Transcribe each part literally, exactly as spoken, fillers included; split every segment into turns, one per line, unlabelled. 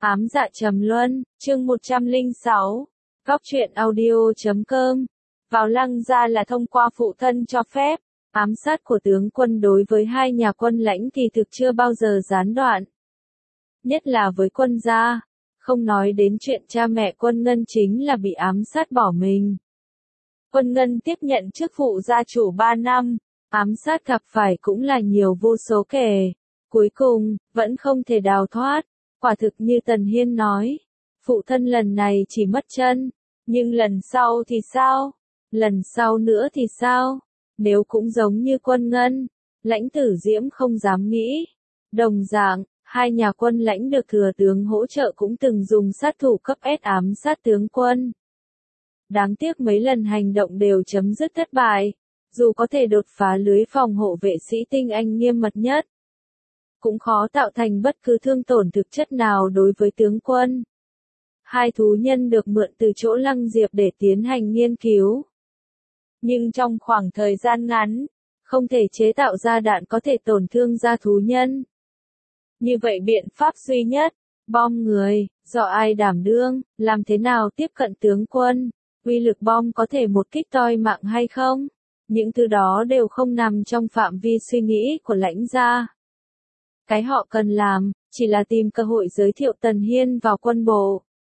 Ám dạ trầm luân, chương một trăm lẻ sáu, Góc truyện audio chấm com. Vào Lăng gia là thông qua phụ thân cho phép, ám sát của tướng quân đối với hai nhà quân lãnh thì thực chưa bao giờ gián đoạn. Nhất là với quân gia, không nói đến chuyện cha mẹ Quân Ngân chính là bị ám sát bỏ mình. Quân Ngân tiếp nhận chức vụ gia chủ ba năm, ám sát gặp phải cũng là nhiều vô số kể. Cuối cùng, vẫn không thể đào thoát. Quả thực như Tần Hiên nói, phụ thân lần này chỉ mất chân, nhưng lần sau thì sao? Lần sau nữa thì sao? Nếu cũng giống như Quân Ngân, Lãnh Tử Diễm không dám nghĩ. Đồng dạng, hai nhà quân lãnh được thừa tướng hỗ trợ cũng từng dùng sát thủ cấp S ám sát tướng quân. Đáng tiếc mấy lần hành động đều chấm dứt thất bại, dù có thể đột phá lưới phòng hộ vệ sĩ tinh anh nghiêm mật nhất, cũng khó tạo thành bất cứ thương tổn thực chất nào đối với tướng quân. Hai thú nhân được mượn từ chỗ Lăng Diệp để tiến hành nghiên cứu. Nhưng trong khoảng thời gian ngắn, không thể chế tạo ra đạn có thể tổn thương ra thú nhân. Như vậy biện pháp duy nhất, bom người, do ai đảm đương, làm thế nào tiếp cận tướng quân, uy lực bom có thể một kích toi mạng hay không? Những thứ đó đều không nằm trong phạm vi suy nghĩ của Lãnh gia. Cái họ cần làm, chỉ là tìm cơ hội giới thiệu Tần Hiên vào quân bộ.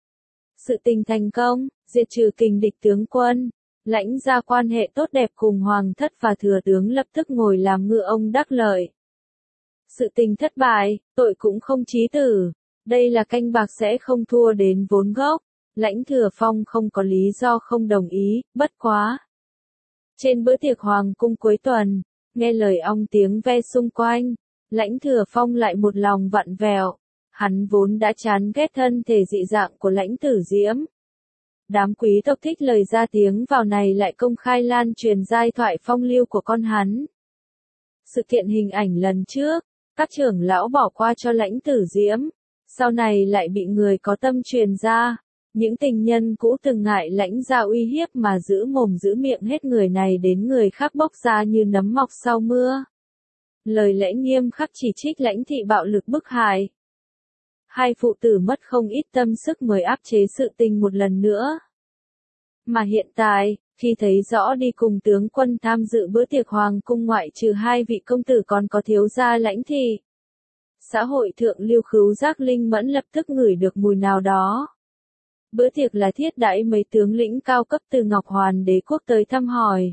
Sự tình thành công, diệt trừ kình địch tướng quân, Lãnh gia quan hệ tốt đẹp cùng Hoàng thất và thừa tướng lập tức ngồi làm ngựa ông đắc lợi. Sự tình thất bại, tội cũng không chí tử, đây là canh bạc sẽ không thua đến vốn gốc, Lãnh Thừa Phong không có lý do không đồng ý, bất quá. Trên bữa tiệc Hoàng cung cuối tuần, nghe lời ong tiếng ve xung quanh, Lãnh Thừa Phong lại một lòng vặn vẹo, hắn vốn đã chán ghét thân thể dị dạng của Lãnh Tử Diễm. Đám quý tộc thích lời ra tiếng vào này lại công khai lan truyền giai thoại phong lưu của con hắn. Sự kiện hình ảnh lần trước, các trưởng lão bỏ qua cho Lãnh Tử Diễm, sau này lại bị người có tâm truyền ra, những tình nhân cũ từng ngại Lãnh gia uy hiếp mà giữ mồm giữ miệng hết người này đến người khác bốc ra như nấm mọc sau mưa. Lời lẽ nghiêm khắc chỉ trích Lãnh thị bạo lực bức hại. Hai phụ tử mất không ít tâm sức mới áp chế sự tình một lần nữa. Mà hiện tại, khi thấy rõ đi cùng tướng quân tham dự bữa tiệc Hoàng cung ngoại trừ hai vị công tử còn có thiếu gia Lãnh thị. Xã hội thượng lưu khứu giác linh mẫn lập tức ngửi được mùi nào đó. Bữa tiệc là thiết đãi mấy tướng lĩnh cao cấp từ Ngọc Hoàn đế quốc tới thăm hỏi.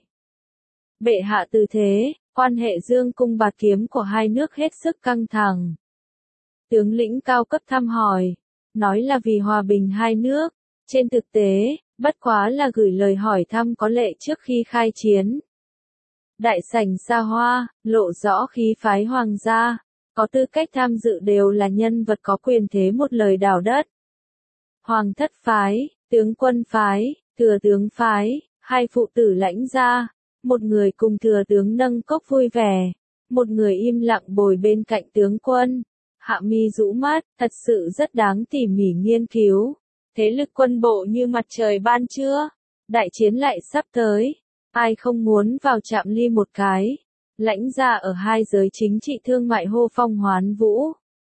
Bệ hạ từ thế, quan hệ dương cung bạt kiếm của hai nước hết sức căng thẳng. Tướng lĩnh cao cấp thăm hỏi, nói là vì hòa bình hai nước, trên thực tế, bất quá là gửi lời hỏi thăm có lệ trước khi khai chiến. Đại sảnh xa hoa, lộ rõ khí phái hoàng gia, có tư cách tham dự đều là nhân vật có quyền thế một lời đảo đất. Hoàng thất phái, tướng quân phái, thừa tướng phái, hai phụ tử Lãnh gia, một người cùng thừa tướng nâng cốc vui vẻ, một người im lặng bồi bên cạnh tướng quân. Hạ mi rũ mắt, thật sự rất đáng tỉ mỉ nghiên cứu. Thế lực quân bộ như mặt trời ban trưa, đại chiến lại sắp tới, ai không muốn vào chạm ly một cái. Lãnh gia ở hai giới chính trị thương mại hô phong hoán vũ.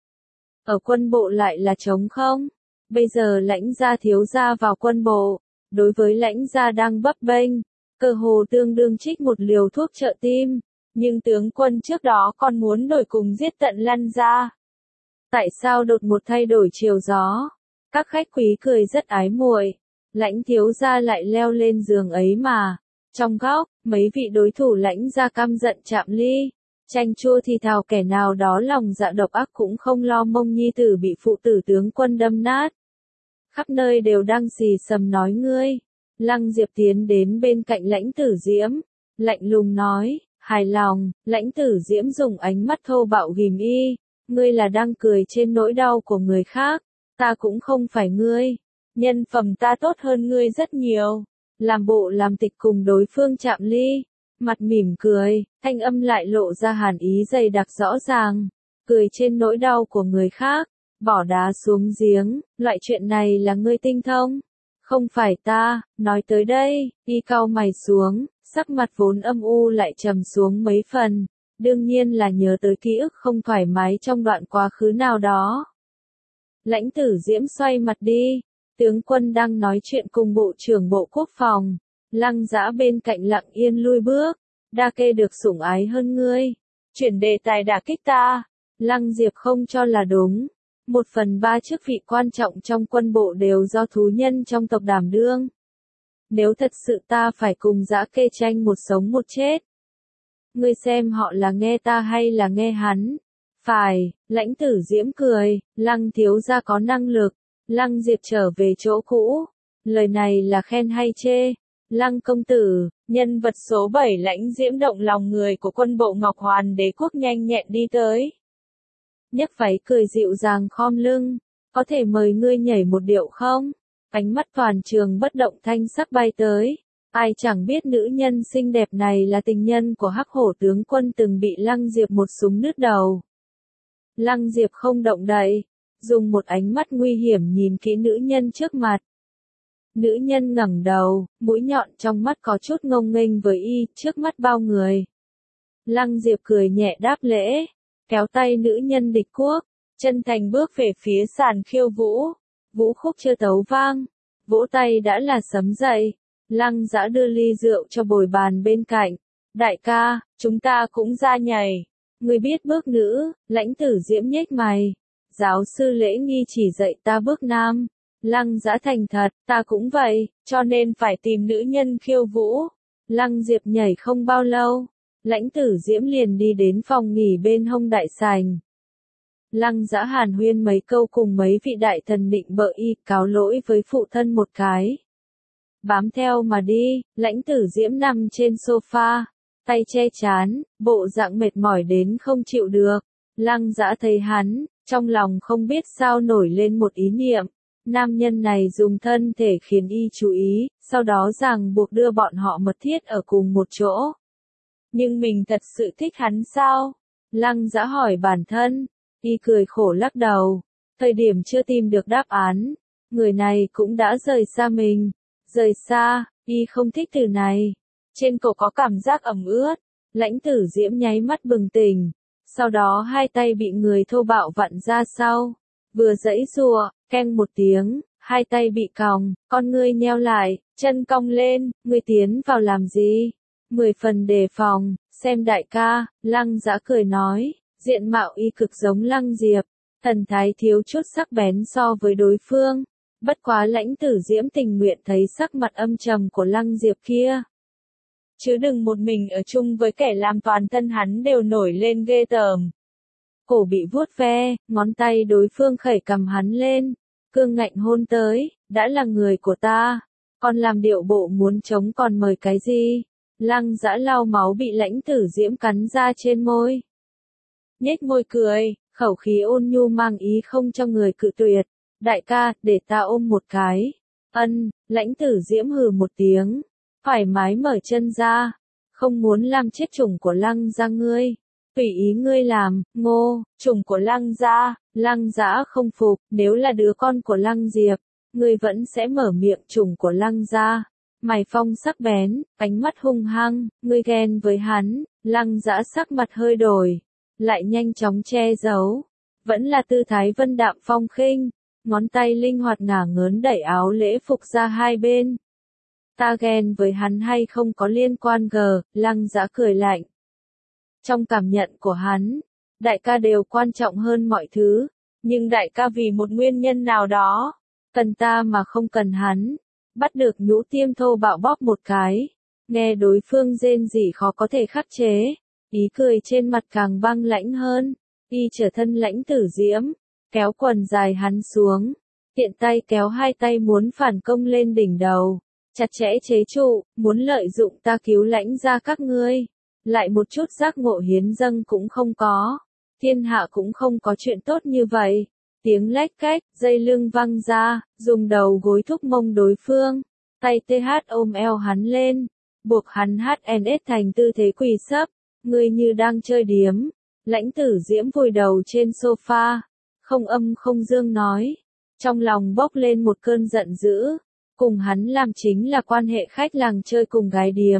Ở quân bộ lại là trống không. Bây giờ Lãnh gia thiếu gia vào quân bộ, đối với Lãnh gia đang bấp bênh, cơ hồ tương đương trích một liều thuốc trợ tim, nhưng tướng quân trước đó còn muốn đổi cùng giết tận Lăn gia. Tại sao đột một thay đổi chiều gió? Các khách quý cười rất ái muội, Lãnh thiếu gia lại leo lên giường ấy mà. Trong góc, mấy vị đối thủ Lãnh gia căm giận chạm ly, chanh chua thì thào kẻ nào đó lòng dạ độc ác cũng không lo mông nhi tử bị phụ tử tướng quân đâm nát. Khắp nơi đều đang xì xầm nói ngươi. Lăng Diệp tiến đến bên cạnh Lãnh Tử Diễm, lạnh lùng nói, hài lòng. Lãnh Tử Diễm dùng ánh mắt thô bạo ghim y, ngươi là đang cười trên nỗi đau của người khác, ta cũng không phải ngươi, nhân phẩm ta tốt hơn ngươi rất nhiều. Làm bộ làm tịch cùng đối phương chạm ly, mặt mỉm cười, thanh âm lại lộ ra hàn ý dày đặc rõ ràng, cười trên nỗi đau của người khác, bỏ đá xuống giếng, loại chuyện này là ngươi tinh thông, không phải ta. Nói tới đây, y cau mày xuống, sắc mặt vốn âm u lại trầm xuống mấy phần, đương nhiên là nhớ tới ký ức không thoải mái trong đoạn quá khứ nào đó. Lãnh Tử Diễm xoay mặt đi, tướng quân đang nói chuyện cùng Bộ trưởng Bộ Quốc phòng. Lăng Dã bên cạnh lặng yên lui bước, Đa Kê được sủng ái hơn ngươi. Chuyển đề tài đả kích ta. Lăng Diệp không cho là đúng. Một phần ba chức vị quan trọng trong quân bộ đều do thú nhân trong tộc đảm đương. Nếu thật sự ta phải cùng Dã Kê tranh một sống một chết. Ngươi xem họ là nghe ta hay là nghe hắn? Phải, Lãnh Tử Diễm cười, Lăng thiếu gia có năng lực. Lăng Diệp trở về chỗ cũ. Lời này là khen hay chê? Lăng công tử, nhân vật số bảy Lãnh Diễm động lòng người của quân bộ Ngọc Hoàn Đế quốc nhanh nhẹn đi tới. Nhấc váy cười dịu dàng khom lưng, có thể mời ngươi nhảy một điệu không? Ánh mắt toàn trường bất động thanh sắc bay tới. Ai chẳng biết nữ nhân xinh đẹp này là tình nhân của Hắc Hổ tướng quân từng bị Lăng Diệp một súng nứt đầu. Lăng Diệp không động đậy, dùng một ánh mắt nguy hiểm nhìn kỹ nữ nhân trước mặt. Nữ nhân ngẩng đầu, mũi nhọn trong mắt có chút ngông nghênh với y, trước mắt bao người. Lăng Diệp cười nhẹ đáp lễ, kéo tay nữ nhân địch quốc, chân thành bước về phía sàn khiêu vũ. Vũ khúc chưa tấu vang, vỗ tay đã là sấm dậy. Lăng Dã đưa ly rượu cho bồi bàn bên cạnh. Đại ca, chúng ta cũng ra nhảy. Ngươi biết bước nữ, Lãnh Tử Diễm nhếch mày. Giáo sư Lễ Nghi chỉ dạy ta bước nam. Lăng Dã thành thật, ta cũng vậy, cho nên phải tìm nữ nhân khiêu vũ. Lăng Diệp nhảy không bao lâu, Lãnh Tử Diễm liền đi đến phòng nghỉ bên hông đại sảnh. Lăng Dã hàn huyên mấy câu cùng mấy vị đại thần định bợ y, cáo lỗi với phụ thân một cái. Bám theo mà đi, Lãnh Tử Diễm nằm trên sofa, tay che chán, bộ dạng mệt mỏi đến không chịu được. Lăng Dã thấy hắn, trong lòng không biết sao nổi lên một ý niệm. Nam nhân này dùng thân thể khiến y chú ý, sau đó ràng buộc đưa bọn họ mật thiết ở cùng một chỗ. Nhưng mình thật sự thích hắn sao? Lăng Dã hỏi bản thân, y cười khổ lắc đầu. Thời điểm chưa tìm được đáp án, người này cũng đã rời xa mình. Rời xa, y không thích từ này. Trên cổ có cảm giác ẩm ướt, Lãnh Tử Diễm nháy mắt bừng tỉnh. Sau đó hai tay bị người thô bạo vặn ra sau. Vừa giãy giụa, keng một tiếng, hai tay bị còng, con ngươi nheo lại, chân cong lên, ngươi tiến vào làm gì? Mười phần đề phòng, xem đại ca, Lăng Dã cười nói, diện mạo y cực giống Lăng Diệp, thần thái thiếu chút sắc bén so với đối phương. Bất quá Lãnh Tử Diễm tình nguyện thấy sắc mặt âm trầm của Lăng Diệp kia. Chứ đừng một mình ở chung với kẻ làm toàn thân hắn đều nổi lên ghê tởm. Cổ bị vuốt ve, ngón tay đối phương khẩy cầm hắn lên, cương ngạnh hôn tới, đã là người của ta, còn làm điệu bộ muốn chống còn mời cái gì? Lăng Dã lau máu bị Lãnh Tử Diễm cắn ra trên môi. Nhếch môi cười, khẩu khí ôn nhu mang ý không cho người cự tuyệt. Đại ca, để ta ôm một cái. Ân, Lãnh Tử Diễm hừ một tiếng, thoải mái mở chân ra, không muốn làm chết chủng của Lăng gia ngươi. Tùy ý ngươi làm, ngô, chủng của Lăng gia. Lăng Dã không phục, nếu là đứa con của Lăng Diệp, ngươi vẫn sẽ mở miệng chủng của Lăng gia. Mày phong sắc bén, ánh mắt hung hăng, ngươi ghen với hắn. Lăng Dã sắc mặt hơi đổi, lại nhanh chóng che giấu, vẫn là tư thái vân đạm phong khinh. Ngón tay linh hoạt ngả ngớn đẩy áo lễ phục ra hai bên. Ta ghen với hắn hay không có liên quan gờ, Lăng Dã cười lạnh. Trong cảm nhận của hắn, đại ca đều quan trọng hơn mọi thứ, nhưng đại ca vì một nguyên nhân nào đó, cần ta mà không cần hắn. Bắt được nhũ tiêm thô bạo bóp một cái, nghe đối phương rên rỉ khó có thể khắc chế, ý cười trên mặt càng băng lãnh hơn. Y trở thân Lãnh Tử Diễm, kéo quần dài hắn xuống, tiện tay kéo hai tay muốn phản công lên đỉnh đầu, chặt chẽ chế trụ, muốn lợi dụng ta cứu Lãnh gia các ngươi. Lại một chút giác ngộ hiến dâng cũng không có, thiên hạ cũng không có chuyện tốt như vậy. Tiếng lách cách, dây lưng văng ra, dùng đầu gối thúc mông đối phương, tay tê hát ôm eo hắn lên, buộc hắn hát en ét thành tư thế quỳ sấp, người như đang chơi điếm. Lãnh Tử Diễm vùi đầu trên sofa, không âm không dương nói, trong lòng bốc lên một cơn giận dữ, cùng hắn làm chính là quan hệ khách làng chơi cùng gái điếm.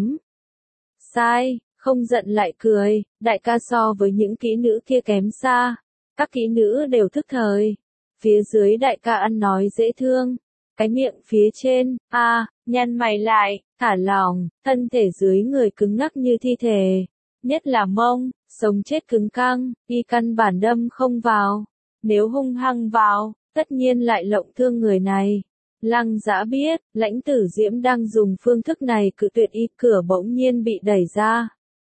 Sai, không giận lại cười, đại ca so với những kỹ nữ kia kém xa, các kỹ nữ đều thức thời, phía dưới đại ca ăn nói dễ thương, cái miệng phía trên, a, à, nhăn mày lại, thả lỏng, thân thể dưới người cứng ngắc như thi thể, nhất là mông, sống chết cứng căng, y căn bản đâm không vào, nếu hung hăng vào, tất nhiên lại lộng thương người này. Lăng Dã biết, Lãnh Tử Diễm đang dùng phương thức này cự tuyệt y, cửa bỗng nhiên bị đẩy ra.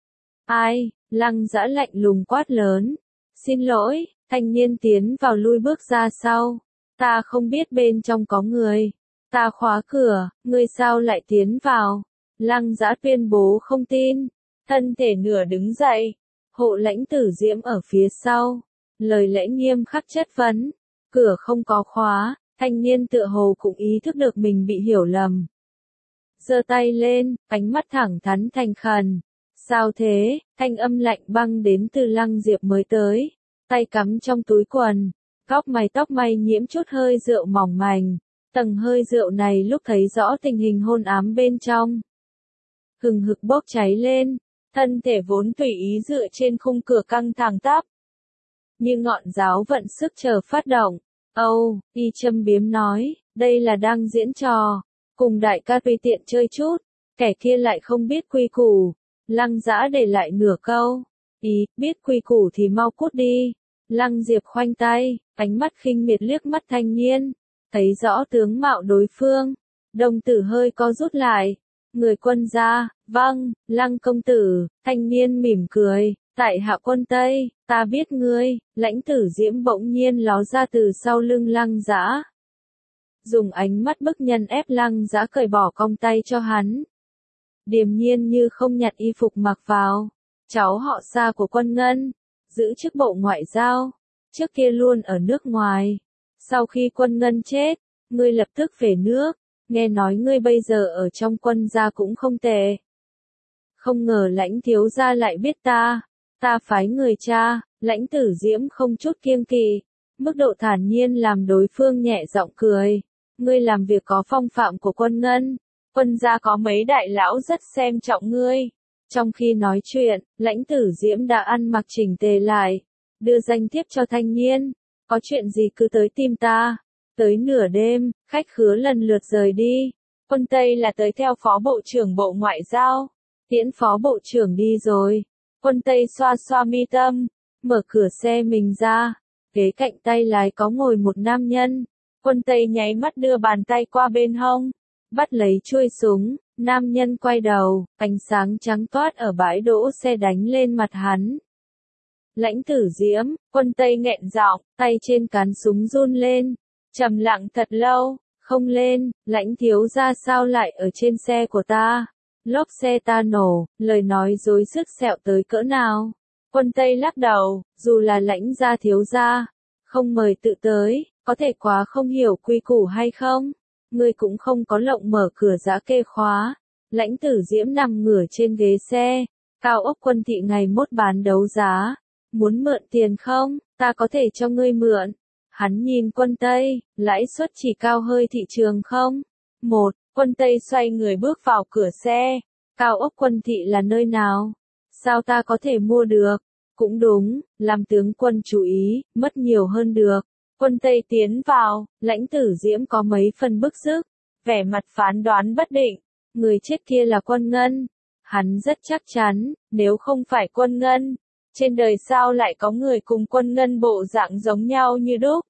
Ai? Lăng Dã lạnh lùng quát lớn. Xin lỗi, thanh niên tiến vào lui bước ra sau. Ta không biết bên trong có người. Ta khóa cửa, ngươi sao lại tiến vào? Lăng Dã tuyên bố không tin. Thân thể nửa đứng dậy. Hộ Lãnh Tử Diễm ở phía sau. Lời lẽ nghiêm khắc chất vấn. Cửa không có khóa. Thanh niên tựa hồ cũng ý thức được mình bị hiểu lầm. Giơ tay lên, ánh mắt thẳng thắn thành khẩn. Sao thế? Thanh âm lạnh băng đến từ Lăng Diệp mới tới. Tay cắm trong túi quần. Góc mày tóc may nhiễm chút hơi rượu mỏng manh. Tầng hơi rượu này lúc thấy rõ tình hình hôn ám bên trong. Hừng hực bốc cháy lên. Thân thể vốn tùy ý dựa trên khung cửa căng thẳng tắp. Như ngọn giáo vận sức chờ phát động. Âu, oh, y châm biếm nói, đây là đang diễn trò, cùng đại ca tùy tiện chơi chút, kẻ kia lại không biết quy củ. Lăng Dã để lại nửa câu, ý, biết quy củ thì mau cút đi. Lăng Diệp khoanh tay, ánh mắt khinh miệt liếc mắt thanh niên, thấy rõ tướng mạo đối phương, đồng tử hơi co rút lại. Người quân gia, vâng, Lăng công tử, thanh niên mỉm cười. Tại hạ quân Tây, ta biết ngươi. Lãnh Tử Diễm bỗng nhiên ló ra từ sau lưng Lăng Dã. Dùng ánh mắt bức nhân ép Lăng Dã cởi bỏ cong tay cho hắn. Điềm nhiên như không nhặt y phục mặc vào. Cháu họ Sa của quân Ngân, giữ chức bộ ngoại giao, trước kia luôn ở nước ngoài. Sau khi quân Ngân chết, ngươi lập tức về nước, nghe nói ngươi bây giờ ở trong quân gia cũng không tệ. Không ngờ Lãnh thiếu gia lại biết ta. Ta phái người cha. Lãnh Tử Diễm không chút kiêng kỵ, mức độ thản nhiên làm đối phương nhẹ giọng cười. Ngươi làm việc có phong phạm của quân Ngân, quân gia có mấy đại lão rất xem trọng ngươi. Trong khi nói chuyện, Lãnh Tử Diễm đã ăn mặc chỉnh tề lại, đưa danh thiếp cho thanh niên. Có chuyện gì cứ tới tìm ta. Tới nửa đêm, khách khứa lần lượt rời đi. Quân Tây là tới theo phó bộ trưởng bộ ngoại giao. Tiễn phó bộ trưởng đi rồi. Quân Tây xoa xoa mi tâm, mở cửa xe mình ra, ghế cạnh tay lái có ngồi một nam nhân. Quân Tây nháy mắt đưa bàn tay qua bên hông, bắt lấy chuôi súng, nam nhân quay đầu, ánh sáng trắng toát ở bãi đỗ xe đánh lên mặt hắn. Lãnh Tử Diễm, Quân Tây nghẹn giọng, tay trên cán súng run lên, trầm lặng thật lâu, không lên. Lãnh thiếu gia sao lại ở trên xe của ta? Lốp xe ta nổ, lời nói dối sức sẹo tới cỡ nào. Quân Tây lắc đầu, dù là Lãnh gia thiếu gia, không mời tự tới, có thể quá không hiểu quy củ hay không? Ngươi cũng không có lộng mở cửa giã kê khóa. Lãnh Tử Diễm nằm ngửa trên ghế xe, cao ốc Quân thị ngày mốt bán đấu giá. Muốn mượn tiền không? Ta có thể cho ngươi mượn. Hắn nhìn Quân Tây, lãi suất chỉ cao hơi thị trường không? Một. Quân Tây xoay người bước vào cửa xe. Cao ốc Quân thị là nơi nào? Sao ta có thể mua được? Cũng đúng, làm tướng quân chú ý, mất nhiều hơn được. Quân Tây tiến vào, Lãnh Tử Diễm có mấy phần bức xúc, vẻ mặt phán đoán bất định. Người chết kia là Quân Ngân. Hắn rất chắc chắn, nếu không phải Quân Ngân, trên đời sao lại có người cùng Quân Ngân bộ dạng giống nhau như đúc?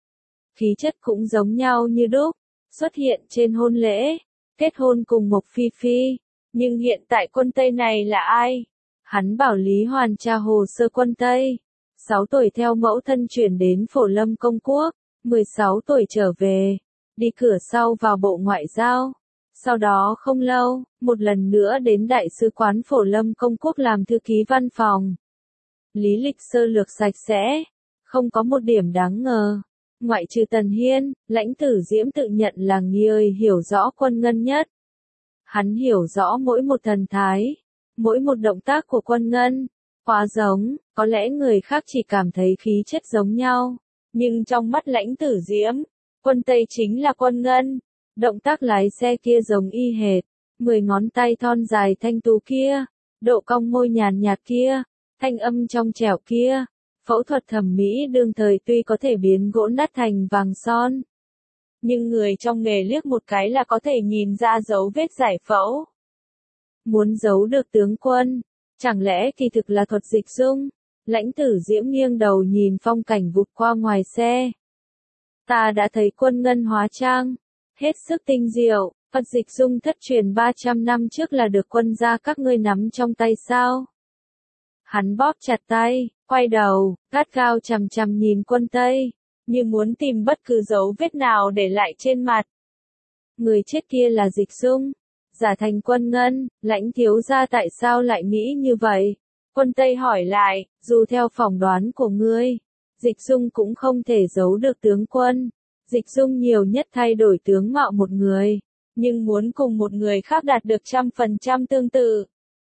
Khí chất cũng giống nhau như đúc, xuất hiện trên hôn lễ, kết hôn cùng Mộc Phi Phi. Nhưng hiện tại Quân Tây này là ai? Hắn bảo Lý Hoàn tra hồ sơ Quân Tây. sáu tuổi theo mẫu thân chuyển đến Phổ Lâm Công Quốc, mười sáu tuổi trở về, đi cửa sau vào Bộ Ngoại giao. Sau đó không lâu, một lần nữa đến Đại sứ quán Phổ Lâm Công Quốc làm thư ký văn phòng. Lý lịch sơ lược sạch sẽ, không có một điểm đáng ngờ. Ngoại trừ Tần Hiên, Lãnh Tử Diễm tự nhận là người hiểu rõ Quân Ngân nhất. Hắn hiểu rõ mỗi một thần thái, mỗi một động tác của Quân Ngân. Quá giống, có lẽ người khác chỉ cảm thấy khí chất giống nhau. Nhưng trong mắt Lãnh Tử Diễm, Quân Tây chính là Quân Ngân. Động tác lái xe kia giống y hệt. Mười ngón tay thon dài thanh tú kia. Độ cong môi nhàn nhạt kia. Thanh âm trong trẻo kia. Phẫu thuật thẩm mỹ đương thời tuy có thể biến gỗ nát thành vàng son, nhưng người trong nghề liếc một cái là có thể nhìn ra dấu vết giải phẫu. Muốn giấu được tướng quân, chẳng lẽ kỳ thực là thuật dịch dung? Lãnh Tử Diễm nghiêng đầu nhìn phong cảnh vụt qua ngoài xe. Ta đã thấy quân ngân hóa trang, hết sức tinh diệu, thuật dịch dung thất truyền ba trăm năm trước là được quân gia các ngươi nắm trong tay sao? Hắn bóp chặt tay, quay đầu, gắt gao chằm chằm nhìn Quân Tây, như muốn tìm bất cứ dấu vết nào để lại trên mặt. Người chết kia là Dịch Dung, giả thành Quân Ngân, Lãnh thiếu gia tại sao lại nghĩ như vậy? Quân Tây hỏi lại, dù theo phỏng đoán của ngươi, Dịch Dung cũng không thể giấu được tướng quân. Dịch Dung nhiều nhất thay đổi tướng mạo một người, nhưng muốn cùng một người khác đạt được trăm phần trăm tương tự.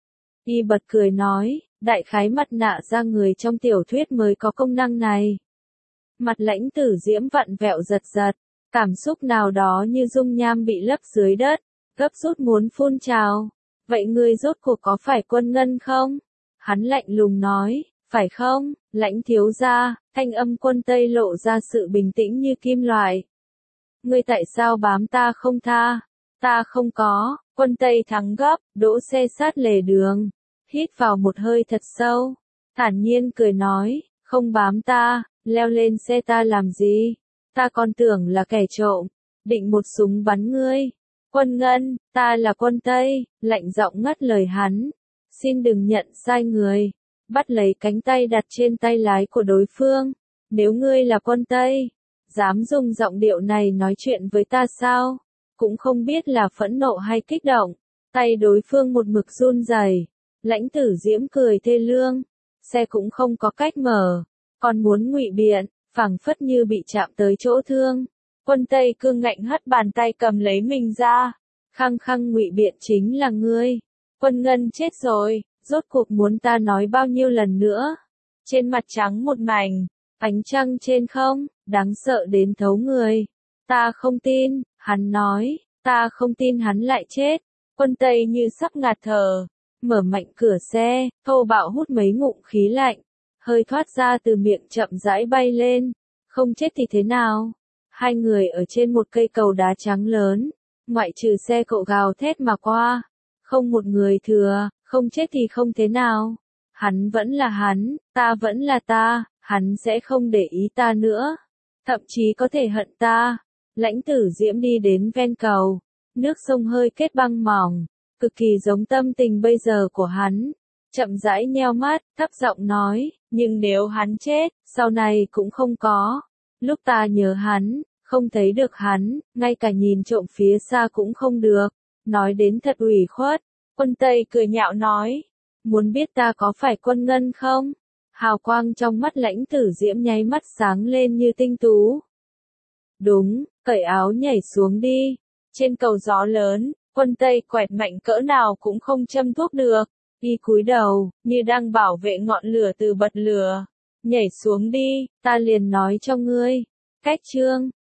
Y bật cười nói, đại khái mặt nạ da người trong tiểu thuyết mới có công năng này. Mặt Lãnh Tử Diễm vặn vẹo giật giật, cảm xúc nào đó như dung nham bị lấp dưới đất, gấp rút muốn phun trào. Vậy ngươi rốt cuộc có phải Quân Ngân không? Hắn lạnh lùng nói, phải không, Lãnh thiếu gia, thanh âm Quân Tây lộ ra sự bình tĩnh như kim loại. Ngươi tại sao bám ta không tha? Ta không có. Quân Tây thắng gấp, đỗ xe sát lề đường, hít vào một hơi thật sâu, thản nhiên cười nói, không bám ta, leo lên xe ta làm gì? Ta còn tưởng là kẻ trộm, định một súng bắn ngươi. Quân Ngân, ta là Quân Tây, lạnh giọng ngắt lời hắn, xin đừng nhận sai người, bắt lấy cánh tay đặt trên tay lái của đối phương. Nếu ngươi là Quân Tây, dám dùng giọng điệu này nói chuyện với ta sao? Cũng không biết là phẫn nộ hay kích động, tay đối phương một mực run rẩy. Lãnh Tử Diễm cười thê lương, xe cũng không có cách mở, còn muốn ngụy biện, phảng phất như bị chạm tới chỗ thương. Quân Tây cương ngạnh hất bàn tay cầm lấy mình ra, khăng khăng ngụy biện chính là ngươi. Quân Ngân chết rồi, rốt cuộc muốn ta nói bao nhiêu lần nữa? Trên mặt trắng một mảnh, ánh trăng trên không, đáng sợ đến thấu người. Ta không tin, hắn nói, ta không tin hắn lại chết. Quân Tây như sắp ngạt thở, mở mạnh cửa xe, thô bạo hút mấy ngụm khí lạnh, hơi thoát ra từ miệng chậm rãi bay lên. Không chết thì thế nào? Hai người ở trên một cây cầu đá trắng lớn, ngoại trừ xe cộ gào thét mà qua, không một người thừa. Không chết thì không thế nào? Hắn vẫn là hắn, ta vẫn là ta, hắn sẽ không để ý ta nữa, thậm chí có thể hận ta. Lãnh Tử Diễm đi đến ven cầu, nước sông hơi kết băng mỏng, cực kỳ giống tâm tình bây giờ của hắn. Chậm rãi nheo mắt, thấp giọng nói, nhưng nếu hắn chết, sau này cũng không có. Lúc ta nhớ hắn, không thấy được hắn, ngay cả nhìn trộm phía xa cũng không được. Nói đến thật ủy khuất. Quân Tây cười nhạo nói, muốn biết ta có phải Quân Ngân không? Hào quang trong mắt Lãnh Tử Diễm nháy mắt sáng lên như tinh tú. Đúng, cởi áo nhảy xuống đi. Trên cầu gió lớn, Quân Tây quẹt mạnh cỡ nào cũng không châm thuốc được. Y cúi đầu, như đang bảo vệ ngọn lửa từ bật lửa. Nhảy xuống đi, ta liền nói cho ngươi. Cách chương.